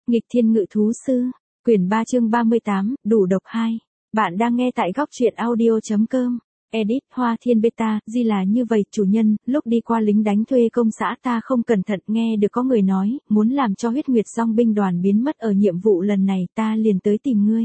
Nghịch thiên ngự thú sư, quyển 3 chương 38, đủ độc 2. Bạn đang nghe tại góc truyện audio.com. Edit Hoa Thiên Beta, Di là như vậy, chủ nhân, lúc đi qua lính đánh thuê công xã ta không cẩn thận nghe được có người nói, muốn làm cho huyết nguyệt dòng binh đoàn biến mất ở nhiệm vụ lần này, ta liền tới tìm ngươi.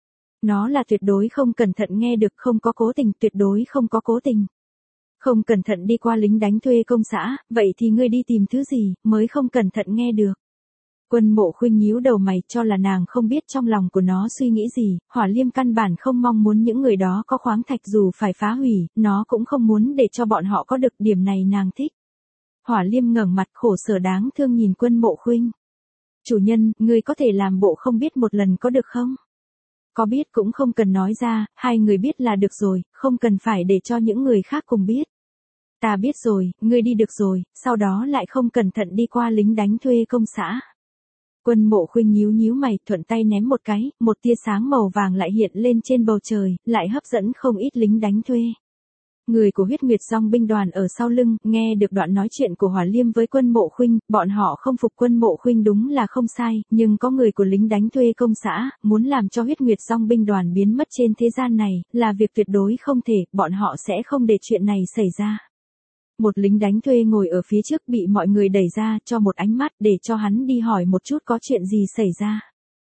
Nó là tuyệt đối không cẩn thận nghe được, không có cố tình, tuyệt đối không có cố tình. Không cẩn thận đi qua lính đánh thuê công xã, vậy thì ngươi đi tìm thứ gì, mới không cẩn thận nghe được. Quân Mộ Khuynh nhíu đầu mày, cho là nàng không biết trong lòng của nó suy nghĩ gì, Hỏa Liêm căn bản không mong muốn những người đó có khoáng thạch dù phải phá hủy, nó cũng không muốn để cho bọn họ có được, điểm này nàng thích. Hỏa Liêm ngẩng mặt khổ sở đáng thương nhìn Quân Mộ Khuynh. Chủ nhân, ngươi có thể làm bộ không biết một lần có được không? Có biết cũng không cần nói ra, hai người biết là được rồi, không cần phải để cho những người khác cùng biết. Ta biết rồi, ngươi đi được rồi, sau đó lại không cẩn thận đi qua lính đánh thuê công xã. Quân Mộ Khuynh nhíu mày, thuận tay ném một cái, một tia sáng màu vàng lại hiện lên trên bầu trời, lại hấp dẫn không ít lính đánh thuê. Người của huyết nguyệt dòng binh đoàn ở sau lưng, nghe được đoạn nói chuyện của Hỏa Liêm với Quân Mộ Khuynh, bọn họ không phục Quân Mộ Khuynh đúng là không sai, nhưng có người của lính đánh thuê công xã, muốn làm cho huyết nguyệt dòng binh đoàn biến mất trên thế gian này, là việc tuyệt đối không thể, bọn họ sẽ không để chuyện này xảy ra. Một lính đánh thuê ngồi ở phía trước bị mọi người đẩy ra, cho một ánh mắt để cho hắn đi hỏi một chút có chuyện gì xảy ra.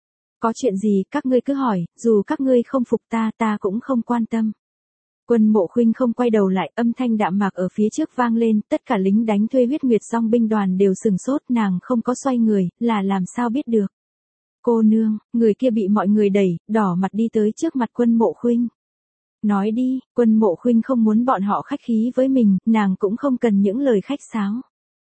Có chuyện gì, các ngươi cứ hỏi, dù các ngươi không phục ta cũng không quan tâm. Quân Mộ Khuynh không quay đầu lại, âm thanh đạm mạc ở phía trước vang lên, tất cả lính đánh thuê huyết nguyệt dòng binh đoàn đều sừng sốt, nàng không có xoay người, là làm sao biết được. Cô nương, người kia bị mọi người đẩy, đỏ mặt đi tới trước mặt Quân Mộ Khuynh. Nói đi, Quân Mộ Khuynh không muốn bọn họ khách khí với mình, nàng cũng không cần những lời khách sáo.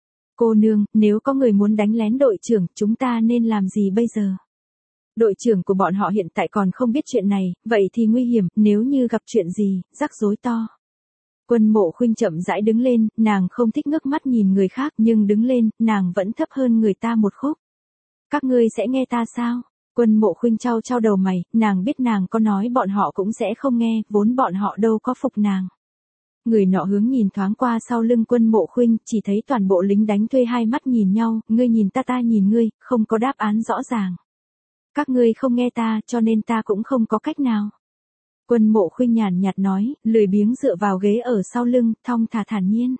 Cô nương, nếu có người muốn đánh lén đội trưởng, chúng ta nên làm gì bây giờ? Đội trưởng của bọn họ hiện tại còn không biết chuyện này, vậy thì nguy hiểm, nếu như gặp chuyện gì, rắc rối to. Quân Mộ Khuynh chậm rãi đứng lên, nàng không thích ngước mắt nhìn người khác, nhưng đứng lên, nàng vẫn thấp hơn người ta một khúc. Các ngươi sẽ nghe ta sao? Quân Mộ Khuynh chau đầu mày, nàng biết nàng có nói bọn họ cũng sẽ không nghe, vốn bọn họ đâu có phục nàng. Người nọ hướng nhìn thoáng qua sau lưng Quân Mộ Khuynh, chỉ thấy toàn bộ lính đánh thuê hai mắt nhìn nhau, ngươi nhìn ta nhìn ngươi, không có đáp án rõ ràng. Các ngươi không nghe ta, cho nên ta cũng không có cách nào. Quân Mộ Khuynh nhàn nhạt nói, lười biếng dựa vào ghế ở sau lưng, thong thả thản nhiên.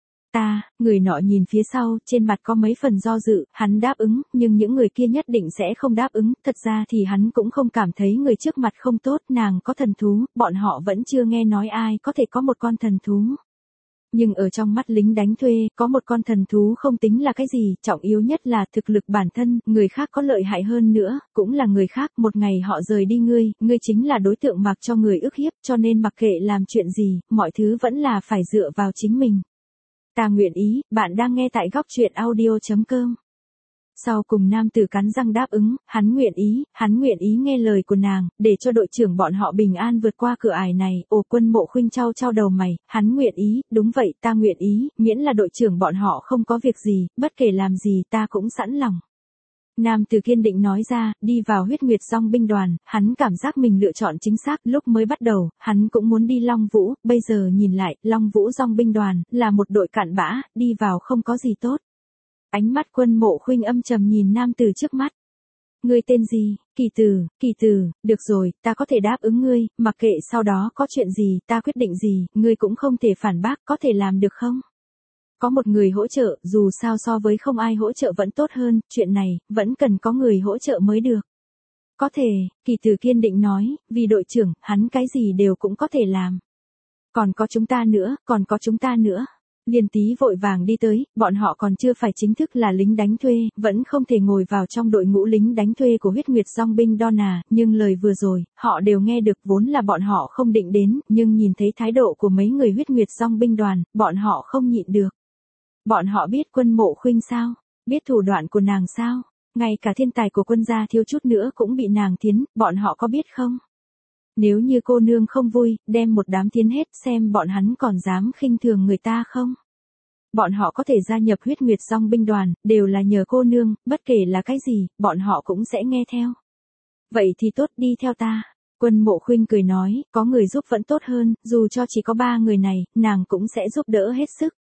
Người nọ nhìn phía sau, trên mặt có mấy phần do dự, hắn đáp ứng, nhưng những người kia nhất định sẽ không đáp ứng, thật ra thì hắn cũng không cảm thấy người trước mặt không tốt, nàng có thần thú, bọn họ vẫn chưa nghe nói ai có thể có một con thần thú. Nhưng ở trong mắt lính đánh thuê, có một con thần thú không tính là cái gì, trọng yếu nhất là thực lực bản thân, người khác có lợi hại hơn nữa, cũng là người khác, một ngày họ rời đi ngươi chính là đối tượng mặc cho người ức hiếp, cho nên mặc kệ làm chuyện gì, mọi thứ vẫn là phải dựa vào chính mình. Ta nguyện ý, bạn đang nghe tại góc truyện audio.com. Sau cùng nam tử cắn răng đáp ứng, hắn nguyện ý nghe lời của nàng, để cho đội trưởng bọn họ bình an vượt qua cửa ải này. Quân Mộ Khuynh chau đầu mày, hắn nguyện ý, đúng vậy, ta nguyện ý, miễn là đội trưởng bọn họ không có việc gì, bất kể làm gì ta cũng sẵn lòng. Nam tử kiên định nói ra, đi vào huyết nguyệt dòng binh đoàn, hắn cảm giác mình lựa chọn chính xác, lúc mới bắt đầu, hắn cũng muốn đi Long Vũ, bây giờ nhìn lại, Long Vũ dòng binh đoàn, là một đội cặn bã, đi vào không có gì tốt. Ánh mắt Quân Mộ Khuynh âm trầm nhìn nam tử trước mắt. Ngươi tên gì? Kỳ tử, được rồi, ta có thể đáp ứng ngươi, mặc kệ sau đó có chuyện gì, ta quyết định gì, ngươi cũng không thể phản bác, có thể làm được không? Có một người hỗ trợ, dù sao so với không ai hỗ trợ vẫn tốt hơn, chuyện này, vẫn cần có người hỗ trợ mới được. Có thể, Kỳ tử kiên định nói, vì đội trưởng, hắn cái gì đều cũng có thể làm. Còn có chúng ta nữa. Liên Tý vội vàng đi tới, bọn họ còn chưa phải chính thức là lính đánh thuê, vẫn không thể ngồi vào trong đội ngũ lính đánh thuê của huyết nguyệt dòng binh Donna, nhưng lời vừa rồi, họ đều nghe được, vốn là bọn họ không định đến, nhưng nhìn thấy thái độ của mấy người huyết nguyệt dòng binh đoàn, bọn họ không nhịn được. Bọn họ biết Quân Mộ Khuynh sao? Biết thủ đoạn của nàng sao? Ngay cả thiên tài của quân gia thiếu chút nữa cũng bị nàng thiến, bọn họ có biết không? Nếu như cô nương không vui, đem một đám thiến hết, xem bọn hắn còn dám khinh thường người ta không? Bọn họ có thể gia nhập huyết nguyệt dòng binh đoàn, đều là nhờ cô nương, bất kể là cái gì, bọn họ cũng sẽ nghe theo. Vậy thì tốt, đi theo ta. Quân Mộ Khuynh cười nói, có người giúp vẫn tốt hơn, dù cho chỉ có 3 người này, nàng cũng sẽ giúp đỡ hết sức.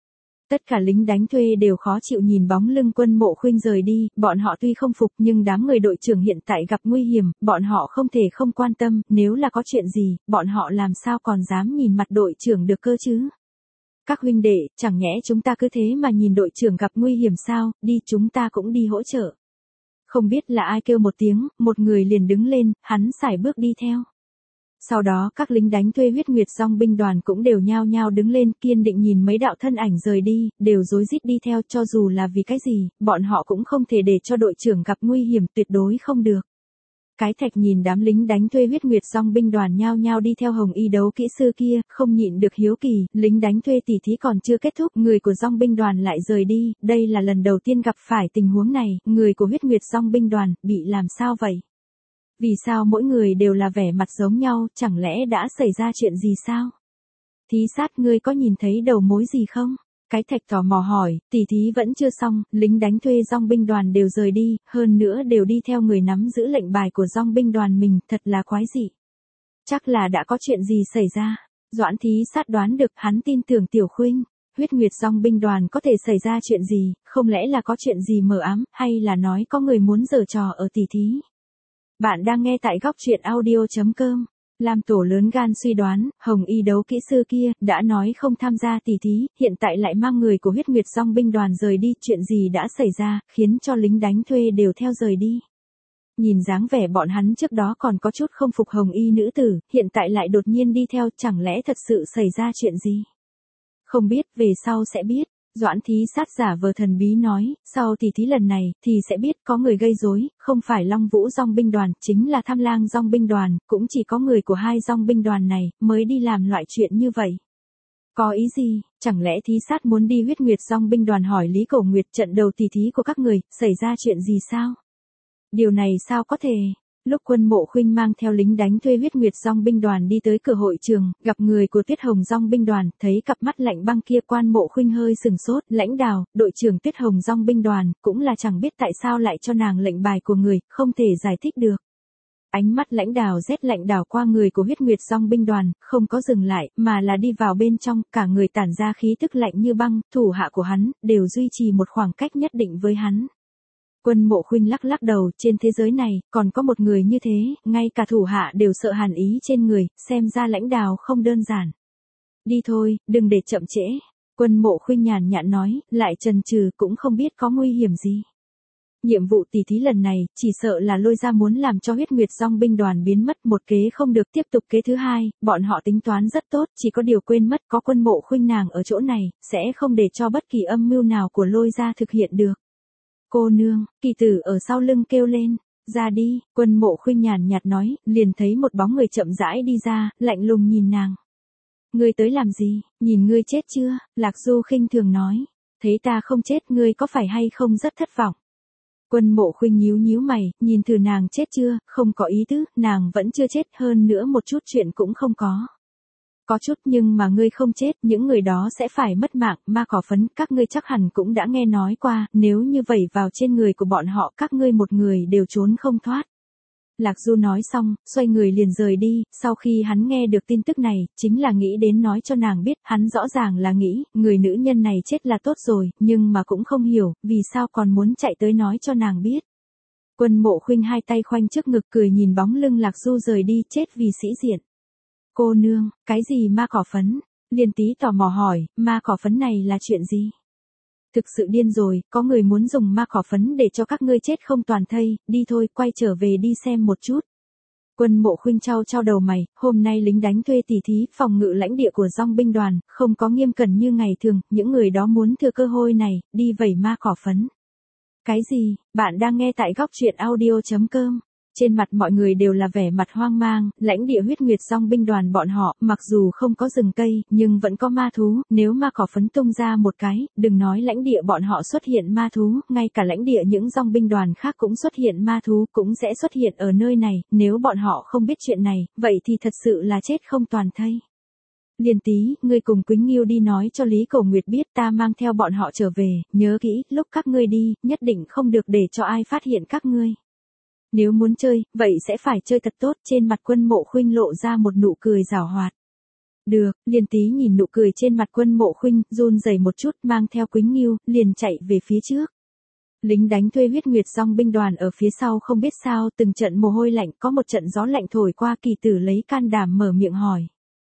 Tất cả lính đánh thuê đều khó chịu nhìn bóng lưng Quân Mộ Khuynh rời đi, bọn họ tuy không phục nhưng đám người đội trưởng hiện tại gặp nguy hiểm, bọn họ không thể không quan tâm, nếu là có chuyện gì, bọn họ làm sao còn dám nhìn mặt đội trưởng được cơ chứ? Các huynh đệ, chẳng nhẽ chúng ta cứ thế mà nhìn đội trưởng gặp nguy hiểm sao, đi chúng ta cũng đi hỗ trợ. Không biết là ai kêu một tiếng, một người liền đứng lên, hắn sải bước đi theo. Sau đó các lính đánh thuê huyết nguyệt dòng binh đoàn cũng đều nhao nhao đứng lên kiên định nhìn mấy đạo thân ảnh rời đi, đều rối rít đi theo cho dù là vì cái gì, bọn họ cũng không thể để cho đội trưởng gặp nguy hiểm tuyệt đối không được. Cái Thạch nhìn đám lính đánh thuê huyết nguyệt dòng binh đoàn nhao nhao đi theo Hồng Y đấu kỹ sư kia, không nhịn được hiếu kỳ, lính đánh thuê tỉ thí còn chưa kết thúc, người của dòng binh đoàn lại rời đi, đây là lần đầu tiên gặp phải tình huống này, người của huyết nguyệt dòng binh đoàn, bị làm sao vậy? Vì sao mỗi người đều là vẻ mặt giống nhau, chẳng lẽ đã xảy ra chuyện gì sao? Thí sát ngươi có nhìn thấy đầu mối gì không? Cái Thạch tò mò hỏi, tỉ thí vẫn chưa xong, lính đánh thuê dòng binh đoàn đều rời đi, hơn nữa đều đi theo người nắm giữ lệnh bài của dòng binh đoàn mình, thật là quái dị. Chắc là đã có chuyện gì xảy ra. Doãn Thí Sát đoán được, hắn tin tưởng Tiểu Khuynh. Huyết Nguyệt dòng binh đoàn có thể xảy ra chuyện gì, không lẽ là có chuyện gì mờ ám, hay là nói có người muốn giở trò ở tỉ thí. Bạn đang nghe tại góc truyện audio.com. Lam Tổ lớn gan suy đoán, Hồng Y đấu kỹ sư kia, đã nói không tham gia tỉ thí, hiện tại lại mang người của huyết nguyệt dòng binh đoàn rời đi, chuyện gì đã xảy ra, khiến cho lính đánh thuê đều theo rời đi. Nhìn dáng vẻ bọn hắn trước đó còn có chút không phục Hồng Y nữ tử, hiện tại lại đột nhiên đi theo, chẳng lẽ thật sự xảy ra chuyện gì? Không biết, về sau sẽ biết. Doãn Thí Sát giả vờ thần bí nói, sau tỉ thí lần này, thì sẽ biết có người gây rối, không phải Long Vũ dòng binh đoàn, chính là Tham Lang dòng binh đoàn, cũng chỉ có người của hai dòng binh đoàn này, mới đi làm loại chuyện như vậy. Có ý gì, chẳng lẽ Thí Sát muốn đi huyết nguyệt dòng binh đoàn hỏi Lý Cổ Nguyệt trận đầu tỉ thí của các người, xảy ra chuyện gì sao? Điều này sao có thể? Lúc Quân Mộ Khuynh mang theo lính đánh thuê huyết nguyệt dòng binh đoàn đi tới cửa hội trường, gặp người của Tuyết Hồng dòng binh đoàn, thấy cặp mắt lạnh băng kia, Quan Mộ Khuynh hơi sừng sốt, lãnh đạo, đội trưởng Tuyết Hồng dòng binh đoàn, cũng là chẳng biết tại sao lại cho nàng lệnh bài của người, không thể giải thích được. Ánh mắt lãnh đạo rét lạnh đảo qua người của huyết nguyệt dòng binh đoàn, không có dừng lại, mà là đi vào bên trong, cả người tản ra khí tức lạnh như băng, thủ hạ của hắn, đều duy trì một khoảng cách nhất định với hắn. Quân Mộ Khuynh lắc lắc đầu, trên thế giới này, còn có một người như thế, ngay cả thủ hạ đều sợ hàn ý trên người, xem ra lãnh đạo không đơn giản. Đi thôi, đừng để chậm trễ. Quân Mộ Khuynh nhàn nhạt nói, lại chần chừ cũng không biết có nguy hiểm gì. Nhiệm vụ tỉ thí lần này, chỉ sợ là lôi ra muốn làm cho huyết nguyệt dòng binh đoàn biến mất, một kế không được, tiếp tục kế thứ hai, bọn họ tính toán rất tốt, chỉ có điều quên mất có Quân Mộ Khuynh nàng ở chỗ này, sẽ không để cho bất kỳ âm mưu nào của lôi ra thực hiện được. Cô nương, Kỳ Tử ở sau lưng kêu lên, ra đi, Quân Mộ Khuynh nhàn nhạt nói, liền thấy một bóng người chậm rãi đi ra, lạnh lùng nhìn nàng. Ngươi tới làm gì, nhìn ngươi chết chưa, Lạc Du khinh thường nói, thấy ta không chết ngươi có phải hay không rất thất vọng. Quân Mộ Khuynh nhíu nhíu mày, nhìn thử nàng chết chưa, không có ý tứ, nàng vẫn chưa chết, hơn nữa một chút chuyện cũng không có. Có chút, nhưng mà ngươi không chết, những người đó sẽ phải mất mạng, ma cỏ phấn, các ngươi chắc hẳn cũng đã nghe nói qua, nếu như vậy vào trên người của bọn họ, các ngươi một người đều trốn không thoát. Lạc Du nói xong, xoay người liền rời đi, sau khi hắn nghe được tin tức này, chính là nghĩ đến nói cho nàng biết, hắn rõ ràng là nghĩ, người nữ nhân này chết là tốt rồi, nhưng mà cũng không hiểu, vì sao còn muốn chạy tới nói cho nàng biết. Quân Mộ Khuynh hai tay khoanh trước ngực cười nhìn bóng lưng Lạc Du rời đi, chết vì sĩ diện. Cô nương, cái gì ma cỏ phấn? Liên Tí tò mò hỏi, ma cỏ phấn này là chuyện gì? Thực sự điên rồi, có người muốn dùng ma cỏ phấn để cho các ngươi chết không toàn thây, đi thôi, quay trở về đi xem một chút. Quân Mộ Khuynh chau đầu mày, hôm nay lính đánh thuê tỉ thí, phòng ngự lãnh địa của dòng binh đoàn, không có nghiêm cẩn như ngày thường, những người đó muốn thừa cơ hội này, đi vẩy ma cỏ phấn. Cái gì, bạn đang nghe tại góc truyện audio.com. Trên mặt mọi người đều là vẻ mặt hoang mang, lãnh địa huyết nguyệt dòng binh đoàn bọn họ, mặc dù không có rừng cây, nhưng vẫn có ma thú, nếu ma cỏ phấn tung ra một cái, đừng nói lãnh địa bọn họ xuất hiện ma thú, ngay cả lãnh địa những dòng binh đoàn khác cũng xuất hiện ma thú, cũng sẽ xuất hiện ở nơi này, nếu bọn họ không biết chuyện này, vậy thì thật sự là chết không toàn thây. Liên Tí, ngươi cùng Quýnh Nghiêu đi nói cho Lý Cổ Nguyệt biết ta mang theo bọn họ trở về, nhớ kỹ, lúc các ngươi đi, nhất định không được để cho ai phát hiện các ngươi. Nếu muốn chơi, vậy sẽ phải chơi thật tốt, trên mặt Quân Mộ Khuynh lộ ra một nụ cười giảo hoạt. Được, Liên Tý nhìn nụ cười trên mặt Quân Mộ Khuynh, run rẩy một chút, mang theo Quýnh Nghiêu, liền chạy về phía trước. Lính đánh thuê Huyết Nguyệt Dòng binh đoàn ở phía sau không biết sao, từng trận mồ hôi lạnh, có một trận gió lạnh thổi qua, Kỳ Tử lấy can đảm mở miệng hỏi.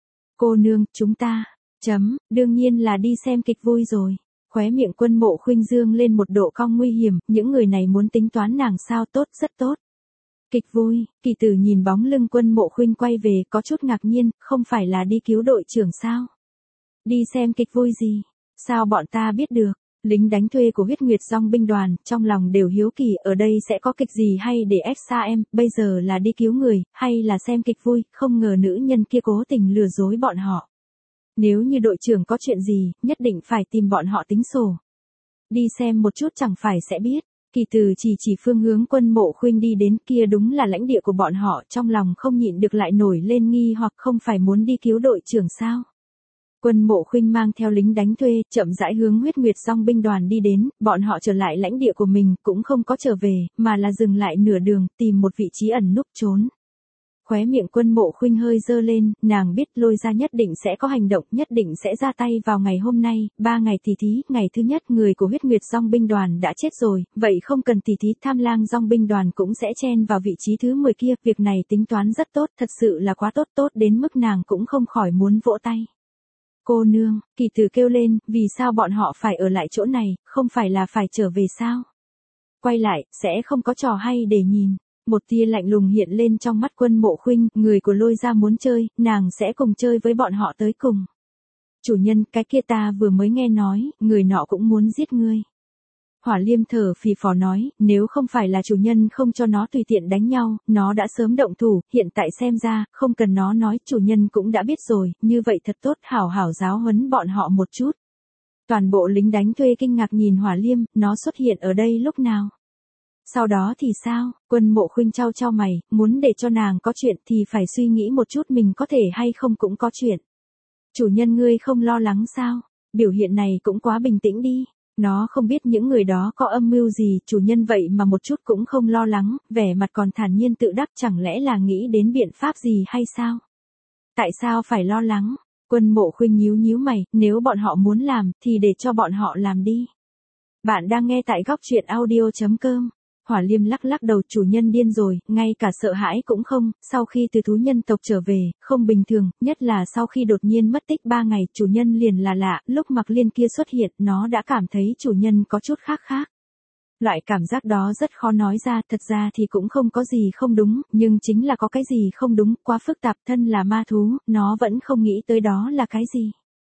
Cô nương, chúng ta, đương nhiên là đi xem kịch vui rồi. Khóe miệng Quân Mộ Khuynh dương lên một độ cong nguy hiểm, những người này muốn tính toán nàng sao? Tốt, rất tốt. Kịch vui, Kỳ Tử nhìn bóng lưng Quân Mộ Khuynh quay về, có chút ngạc nhiên, không phải là đi cứu đội trưởng sao? Đi xem kịch vui gì? Sao bọn ta biết được? Lính đánh thuê của Huyết Nguyệt Dòng binh đoàn, trong lòng đều hiếu kỳ, ở đây sẽ có kịch gì hay để ép xa em, bây giờ là đi cứu người, hay là xem kịch vui, không ngờ nữ nhân kia cố tình lừa dối bọn họ. Nếu như đội trưởng có chuyện gì, nhất định phải tìm bọn họ tính sổ. Đi xem một chút chẳng phải sẽ biết. Kỳ Tử chỉ phương hướng Quân Mộ Khuynh đi đến, kia đúng là lãnh địa của bọn họ, trong lòng không nhịn được lại nổi lên nghi hoặc, không phải muốn đi cứu đội trưởng sao? Quân Mộ Khuynh mang theo lính đánh thuê, chậm rãi hướng Huyết Nguyệt Dòng binh đoàn đi đến, bọn họ trở lại lãnh địa của mình, cũng không có trở về, mà là dừng lại nửa đường, tìm một vị trí ẩn núp trốn. Khóe miệng Quân Mộ Khuynh hơi dơ lên, nàng biết Lôi Gia nhất định sẽ có hành động, nhất định sẽ ra tay vào ngày hôm nay, 3 ngày tỉ thí, ngày thứ nhất người của Huyết Nguyệt Dòng binh đoàn đã chết rồi, vậy không cần tỉ thí, Tham Lang Dòng binh đoàn cũng sẽ chen vào vị trí thứ 10 kia, việc này tính toán rất tốt, thật sự là quá tốt, tốt đến mức nàng cũng không khỏi muốn vỗ tay. Cô nương, Kỳ Tử kêu lên, vì sao bọn họ phải ở lại chỗ này, không phải là phải trở về sao? Quay lại, sẽ không có trò hay để nhìn. Một tia lạnh lùng hiện lên trong mắt Quân Mộ Khuynh, người của Lôi Gia muốn chơi, nàng sẽ cùng chơi với bọn họ tới cùng. Chủ nhân, cái kia ta vừa mới nghe nói, người nọ cũng muốn giết ngươi. Hỏa Liêm thở phì phò nói, nếu không phải là chủ nhân không cho nó tùy tiện đánh nhau, nó đã sớm động thủ, hiện tại xem ra, không cần nó nói, chủ nhân cũng đã biết rồi, như vậy thật tốt, hảo hảo giáo huấn bọn họ một chút. Toàn bộ lính đánh thuê kinh ngạc nhìn Hỏa Liêm, nó xuất hiện ở đây lúc nào? Sau đó thì sao? Quân Mộ Khuynh chau mày, muốn để cho nàng có chuyện thì phải suy nghĩ một chút mình có thể hay không cũng có chuyện. Chủ nhân ngươi không lo lắng sao? Biểu hiện này cũng quá bình tĩnh đi. Nó không biết những người đó có âm mưu gì, chủ nhân vậy mà một chút cũng không lo lắng, vẻ mặt còn thản nhiên tự đắc, chẳng lẽ là nghĩ đến biện pháp gì hay sao? Tại sao phải lo lắng? Quân Mộ Khuynh nhíu mày, nếu bọn họ muốn làm, thì để cho bọn họ làm đi. Bạn đang nghe tại góc truyện audio.com. Hỏa Liêm lắc đầu, chủ nhân điên rồi, ngay cả sợ hãi cũng không, sau khi từ thú nhân tộc trở về, không bình thường, nhất là sau khi đột nhiên mất tích 3 ngày, chủ nhân liền là lạ, lúc Mặc Liên kia xuất hiện, nó đã cảm thấy chủ nhân có chút khác. Loại cảm giác đó rất khó nói ra, thật ra thì cũng không có gì không đúng, nhưng chính là có cái gì không đúng, quá phức tạp, thân là ma thú, nó vẫn không nghĩ tới đó là cái gì.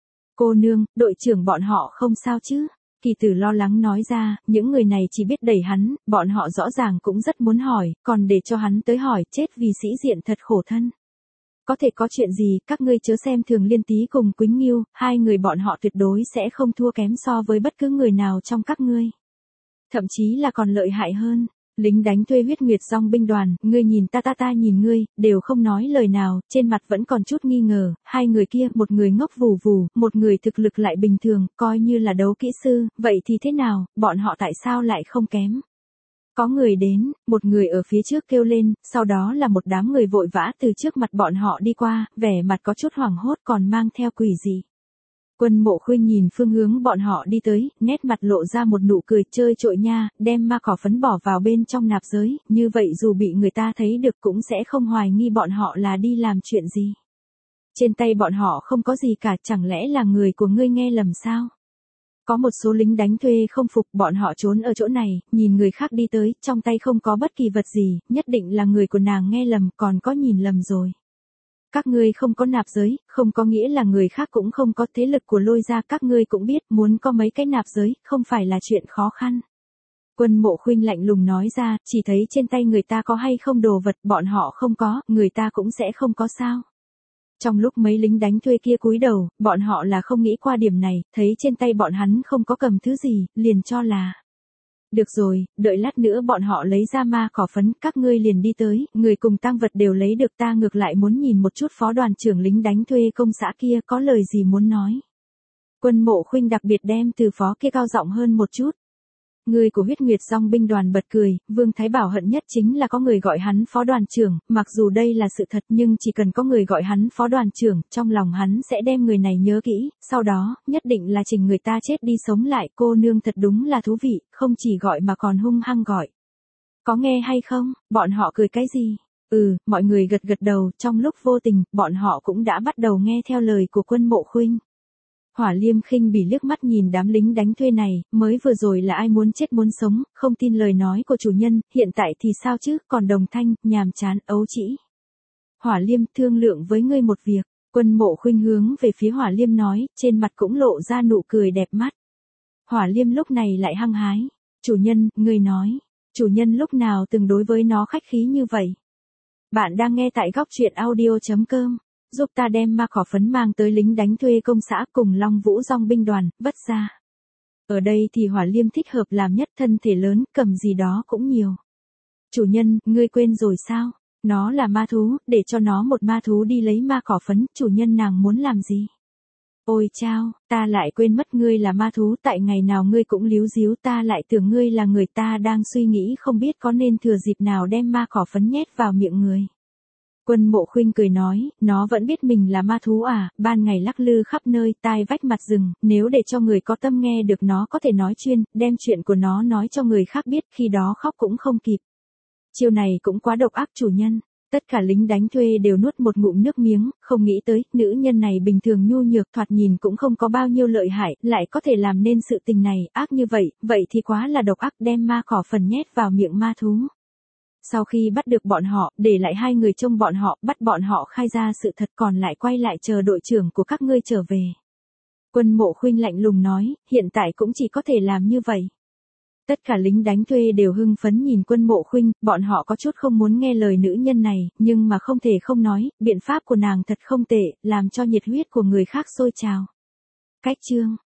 Cô nương, đội trưởng bọn họ không sao chứ? Kỳ Tử lo lắng nói ra, những người này chỉ biết đẩy hắn, bọn họ rõ ràng cũng rất muốn hỏi, còn để cho hắn tới hỏi, chết vì sĩ diện thật khổ thân. Có thể có chuyện gì, các ngươi chớ xem thường Liên Tý cùng Quýnh Nghiêu, hai người bọn họ tuyệt đối sẽ không thua kém so với bất cứ người nào trong các ngươi. Thậm chí là còn lợi hại hơn. Lính đánh thuê Huyết Nguyệt Dòng binh đoàn, ngươi nhìn ta nhìn ngươi, đều không nói lời nào, trên mặt vẫn còn chút nghi ngờ, hai người kia, một người ngốc vù vù, một người thực lực lại bình thường, coi như là đấu kỹ sư, vậy thì thế nào, bọn họ tại sao lại không kém? Có người đến, một người ở phía trước kêu lên, sau đó là một đám người vội vã từ trước mặt bọn họ đi qua, vẻ mặt có chút hoảng hốt còn mang theo quỷ dị. Quân Mộ Khuynh nhìn phương hướng bọn họ đi tới, nét mặt lộ ra một nụ cười chơi trội nha, đem ma cỏ phấn bỏ vào bên trong nạp giới, như vậy dù bị người ta thấy được cũng sẽ không hoài nghi bọn họ là đi làm chuyện gì. Trên tay bọn họ không có gì cả, chẳng lẽ là người của ngươi nghe lầm sao? Có một số lính đánh thuê không phục, bọn họ trốn ở chỗ này, nhìn người khác đi tới, trong tay không có bất kỳ vật gì, nhất định là người của nàng nghe lầm, còn có nhìn lầm rồi. Các ngươi không có nạp giới, không có nghĩa là người khác cũng không có, thế lực của Lôi Gia các ngươi cũng biết, muốn có mấy cái nạp giới, không phải là chuyện khó khăn. Quân Mộ Khuynh lạnh lùng nói ra, chỉ thấy trên tay người ta có hay không đồ vật, bọn họ không có, người ta cũng sẽ không có sao. Trong lúc mấy lính đánh thuê kia cúi đầu, bọn họ là không nghĩ qua điểm này, thấy trên tay bọn hắn không có cầm thứ gì, liền cho là. Được rồi, đợi lát nữa bọn họ lấy ra ma cỏ phấn, các ngươi liền đi tới, người cùng tang vật đều lấy được, ta ngược lại muốn nhìn một chút phó đoàn trưởng lính đánh thuê công xã kia có lời gì muốn nói. Quân Mộ Khuynh đặc biệt đem từ phó kia cao giọng hơn một chút. Người của huyết nguyệt dòng binh đoàn bật cười, Vương Thái Bảo hận nhất chính là có người gọi hắn phó đoàn trưởng, mặc dù đây là sự thật nhưng chỉ cần có người gọi hắn phó đoàn trưởng, trong lòng hắn sẽ đem người này nhớ kỹ, sau đó, nhất định là chỉnh người ta chết đi sống lại, cô nương thật đúng là thú vị, không chỉ gọi mà còn hung hăng gọi. Có nghe hay không, bọn họ cười cái gì? Mọi người gật gật đầu, trong lúc vô tình, bọn họ cũng đã bắt đầu nghe theo lời của Quân Mộ Khuynh. Hỏa Liêm khinh bỉ liếc mắt nhìn đám lính đánh thuê này, mới vừa rồi là ai muốn chết muốn sống, không tin lời nói của chủ nhân, hiện tại thì sao chứ, còn Đồng Thanh, nhàm chán, ấu trĩ. Hỏa Liêm thương lượng với ngươi một việc, Quân Mộ Khuynh hướng về phía Hỏa Liêm nói, trên mặt cũng lộ ra nụ cười đẹp mắt. Hỏa Liêm lúc này lại hăng hái, chủ nhân, ngươi nói, chủ nhân lúc nào từng đối với nó khách khí như vậy. Bạn đang nghe tại góc truyện audio.com. Giúp ta đem ma cỏ phấn mang tới lính đánh thuê công xã cùng Long Vũ dòng binh đoàn, vất ra. Ở đây thì Hỏa Liêm thích hợp làm nhất, thân thể lớn, cầm gì đó cũng nhiều. Chủ nhân, ngươi quên rồi sao? Nó là ma thú, để cho nó một ma thú đi lấy ma cỏ phấn, chủ nhân nàng muốn làm gì? Ôi chao, ta lại quên mất ngươi là ma thú, tại ngày nào ngươi cũng líu díu, ta lại tưởng ngươi là người, ta đang suy nghĩ không biết có nên thừa dịp nào đem ma cỏ phấn nhét vào miệng người. Quân Mộ Khuynh cười nói, nó vẫn biết mình là ma thú à, ban ngày lắc lư khắp nơi, tai vách mặt rừng, nếu để cho người có tâm nghe được nó có thể nói chuyên, đem chuyện của nó nói cho người khác biết, khi đó khóc cũng không kịp. Chiêu này cũng quá độc ác chủ nhân. Tất cả lính đánh thuê đều nuốt một ngụm nước miếng, không nghĩ tới, nữ nhân này bình thường nhu nhược, thoạt nhìn cũng không có bao nhiêu lợi hại, lại có thể làm nên sự tình này, ác như vậy thì quá là độc ác, đem ma cỏ phần nhét vào miệng ma thú. Sau khi bắt được bọn họ, để lại hai người trông bọn họ, bắt bọn họ khai ra sự thật, còn lại quay lại chờ đội trưởng của các ngươi trở về. Quân Mộ Khuynh lạnh lùng nói, hiện tại cũng chỉ có thể làm như vậy. Tất cả lính đánh thuê đều hưng phấn nhìn Quân Mộ Khuynh, bọn họ có chút không muốn nghe lời nữ nhân này, nhưng mà không thể không nói, biện pháp của nàng thật không tệ, làm cho nhiệt huyết của người khác sôi trào. Cách chương